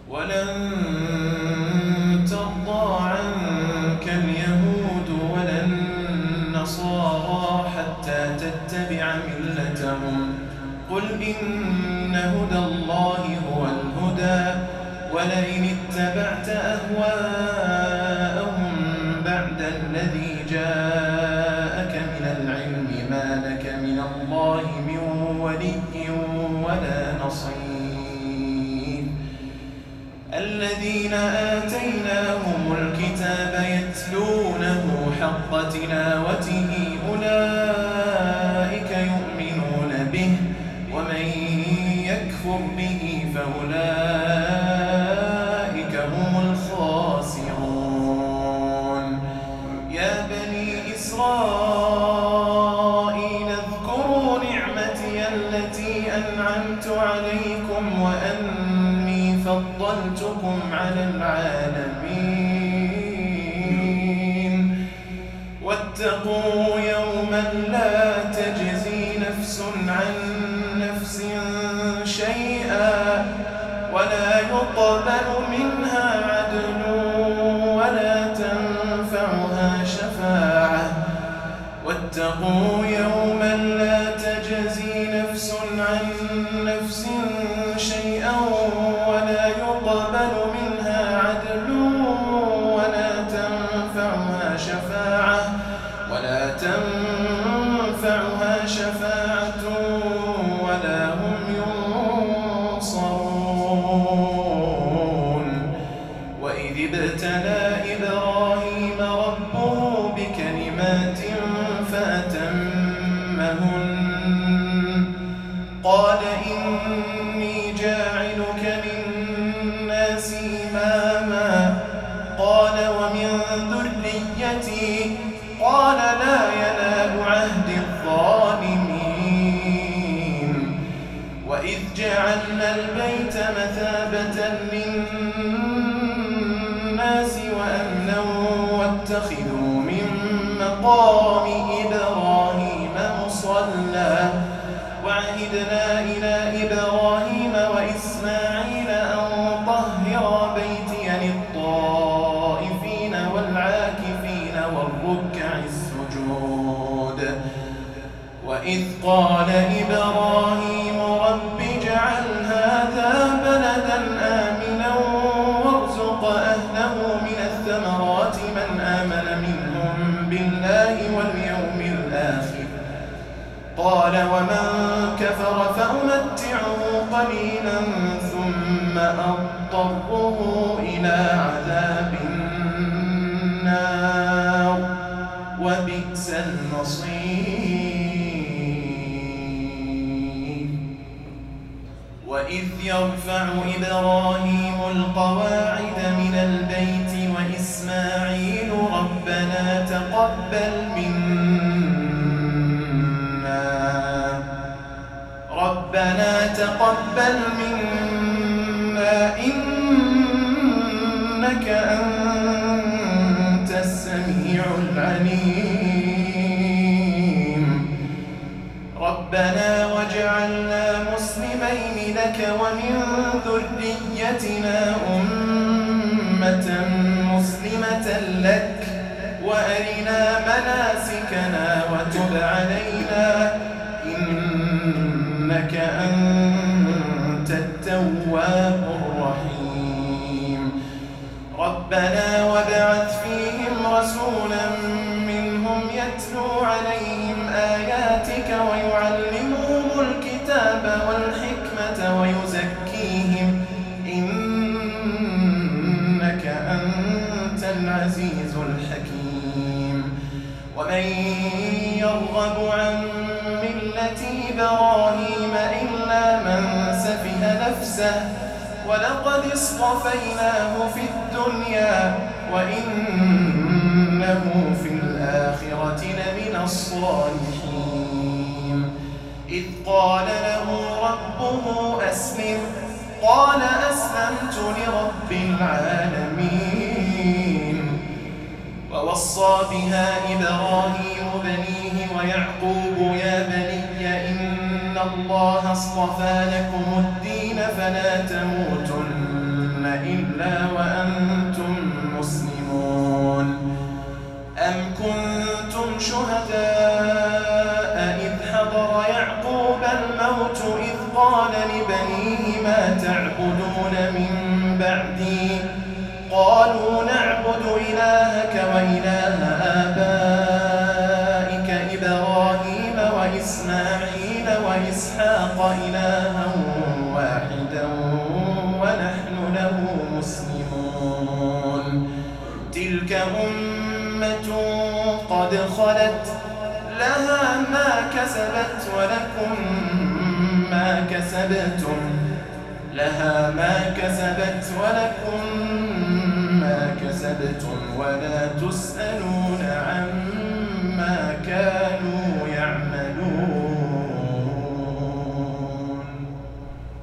ولن ترضى عنك اليهود ولا النصارى حتى تتبع ملتهم قل إن هدى الله هو الهدى ولئن اتبعت أهواءهم بعد الذي جاءك من العلم ما لك من الله من ولي ولا نصير الذين آتيناهم الكتاب يتلونه حق تلاوته أولئك يؤمنون به ومن يكفر به فأولئك هم الخاسرون يا بني إسرائيل اذكروا نعمتي التي أنعمت عليكم وأني فضلتكم على العالمين واتقوا يوما لا تجزي نفس عن نفس شيئا ولا يقبل منها عدل ولا تنفعها شفاعة واتقوا يوما لا تجزي نفس عن نفس شيئا ولا يقبل منها عدل ولا تنفعها شفاعة ولا هم ينصرون وإذ ابتلى إبراهيم ربه بكلمات فأتمهن قال إني جاعلك للناس إماما قال ومن ذريتي قال لا ينال عهد الظالمين وإذ جعلنا البيت مثابة للناس وأمنا واتخذوا من مقام إبراهيم مصلى وعهدنا إلى إبراهيم وإسماعيل أن طهر بيتي للطائفين والعاكفين والركع السجود وإذ قال إبراهيم رب اجعل هذا بلدا آمنا وارزق أهله من الثمرات من آمن منهم بالله واليوم الآخر قال ومن كفر فأمتعه قليلا ثم أضطره إلى عذاب النار وبئس المصير وإذ يرفع إبراهيم القواعد من البيت وإسماعيل ربنا تقبل منا إنك أنت السميع العليم ربنا واجعلنا مسلمين لك ومن ذريتنا أمة مسلمة لك وأرنا مناسكنا وتب علينا إنك أنت التواب الرحيم ربنا وابعث فيهم رسولا منهم يتلو عليهم آياتك ويعلمهم الكتاب والحكمة ويزكيهم إنك أنت العزيز الحكيم ومن يرغب عن ملة إبراهيم إلا من سفه نفسه ولقد اصطفيناه في الدنيا وإنه في الآخرة لمن الصالحين إذ قال له ربه أسلم قال أسلمت لرب العالمين ووصى بها إبراهيم بنيه ويعقوب يا بني إن الله اصطفى لكم الدين فلا تموتن إلا وأنتم مسلمون أم كنتم شهداء إذ حضر يعقوب الموت إذ قال لبنيه ما تعبدون من بعدي قالوا نعبد إلهك وإله آبائك إبراهيم وإسماعيل وإسحاق إلها واحدا ونحن له مسلمون تلك أمة قد خلت لها ما كسبت ولكم ما كسبتم ولا تسألون عما